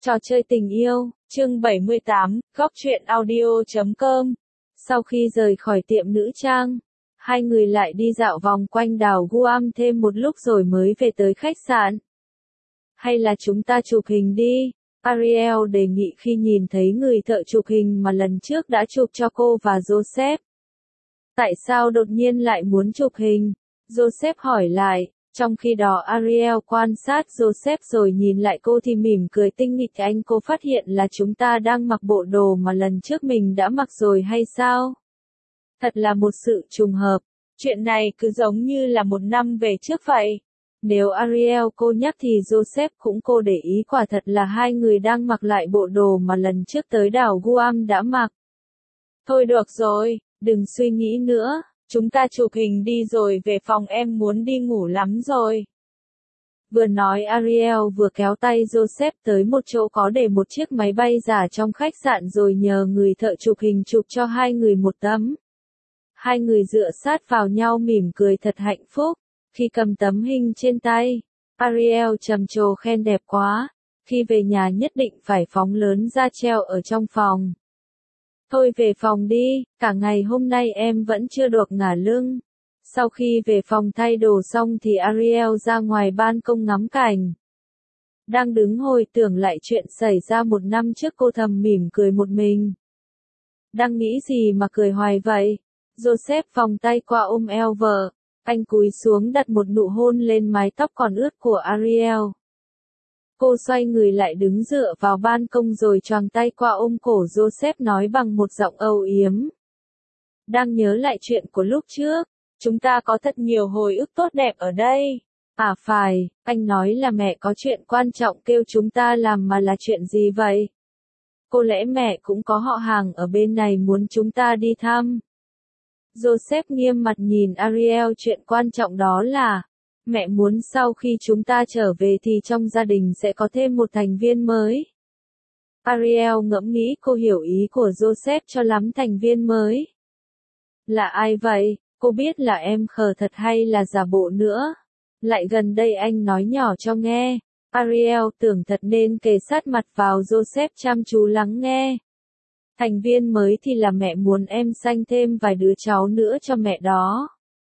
Trò chơi tình yêu, chương 78, góc truyện audio.com. Sau khi rời khỏi tiệm nữ trang, hai người lại đi dạo vòng quanh đảo Guam thêm một lúc rồi mới về tới khách sạn. Hay là chúng ta chụp hình đi, Ariel đề nghị khi nhìn thấy người thợ chụp hình mà lần trước đã chụp cho cô và Joseph. Tại sao đột nhiên lại muốn chụp hình? Joseph hỏi lại. Trong khi đó Ariel quan sát Joseph rồi nhìn lại cô thì mỉm cười tinh nghịch. Anh cô phát hiện là chúng ta đang mặc bộ đồ mà lần trước mình đã mặc rồi hay sao? Thật là một sự trùng hợp. Chuyện này cứ giống như là một năm về trước vậy. Nếu Ariel cô nhắc thì Joseph cũng cô để ý, quả thật là hai người đang mặc lại bộ đồ mà lần trước tới đảo Guam đã mặc. Thôi được rồi, đừng suy nghĩ nữa. Chúng ta chụp hình đi rồi về phòng, em muốn đi ngủ lắm rồi. Vừa nói Ariel vừa kéo tay Joseph tới một chỗ có để một chiếc máy bay giả trong khách sạn rồi nhờ người thợ chụp hình chụp cho hai người một tấm. Hai người dựa sát vào nhau mỉm cười thật hạnh phúc. Khi cầm tấm hình trên tay, Ariel trầm trồ khen đẹp quá. Khi về nhà nhất định phải phóng lớn ra treo ở trong phòng. Thôi về phòng đi, cả ngày hôm nay em vẫn chưa được ngả lưng. Sau khi về phòng thay đồ xong thì Ariel ra ngoài ban công ngắm cảnh. Đang đứng hồi tưởng lại chuyện xảy ra một năm trước, cô thầm mỉm cười một mình. Đang nghĩ gì mà cười hoài vậy? Joseph vòng tay qua ôm eo vợ. Anh cúi xuống đặt một nụ hôn lên mái tóc còn ướt của Ariel. Cô xoay người lại đứng dựa vào ban công rồi choàng tay qua ôm cổ Joseph nói bằng một giọng âu yếm. Đang nhớ lại chuyện của lúc trước, chúng ta có thật nhiều hồi ức tốt đẹp ở đây. À phải, anh nói là mẹ có chuyện quan trọng kêu chúng ta làm, mà là chuyện gì vậy? Có lẽ mẹ cũng có họ hàng ở bên này muốn chúng ta đi thăm. Joseph nghiêm mặt nhìn Ariel, chuyện quan trọng đó là mẹ muốn sau khi chúng ta trở về thì trong gia đình sẽ có thêm một thành viên mới. Ariel ngẫm nghĩ, cô hiểu ý của Joseph cho lắm. Thành viên mới là ai vậy? Cô biết là em khờ thật hay là giả bộ nữa? Lại gần đây anh nói nhỏ cho nghe. Ariel tưởng thật nên kề sát mặt vào Joseph chăm chú lắng nghe. Thành viên mới thì là mẹ muốn em sanh thêm vài đứa cháu nữa cho mẹ đó.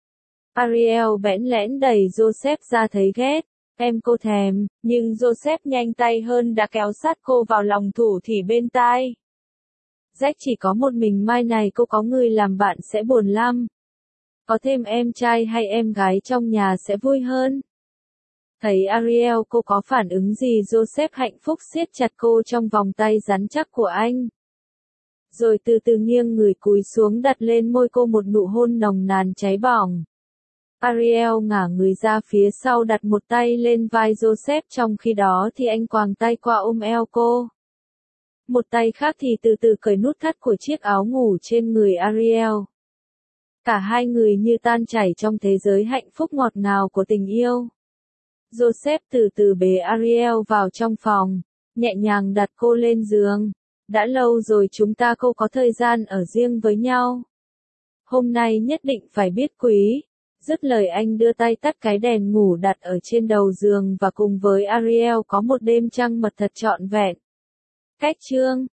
Ariel bẽn lẽn đẩy Joseph ra thấy ghét. Em cô thèm, nhưng Joseph nhanh tay hơn đã kéo sát cô vào lòng thủ thì bên tai. Jack chỉ có một mình mai này cô có người làm bạn sẽ buồn lắm. Có thêm em trai hay em gái trong nhà sẽ vui hơn. Thấy Ariel cô có phản ứng gì, Joseph hạnh phúc siết chặt cô trong vòng tay rắn chắc của anh. Rồi từ từ nghiêng người cúi xuống đặt lên môi cô một nụ hôn nồng nàn cháy bỏng. Ariel ngả người ra phía sau đặt một tay lên vai Joseph, trong khi đó thì anh quàng tay qua ôm eo cô. Một tay khác thì từ từ cởi nút thắt của chiếc áo ngủ trên người Ariel. Cả hai người như tan chảy trong thế giới hạnh phúc ngọt ngào của tình yêu. Joseph từ từ bế Ariel vào trong phòng, nhẹ nhàng đặt cô lên giường. Đã lâu rồi chúng ta không có thời gian ở riêng với nhau. Hôm nay nhất định phải biết quý. Dứt lời anh đưa tay tắt cái đèn ngủ đặt ở trên đầu giường và cùng với Ariel có một đêm trăng mật thật trọn vẹn. Cách chương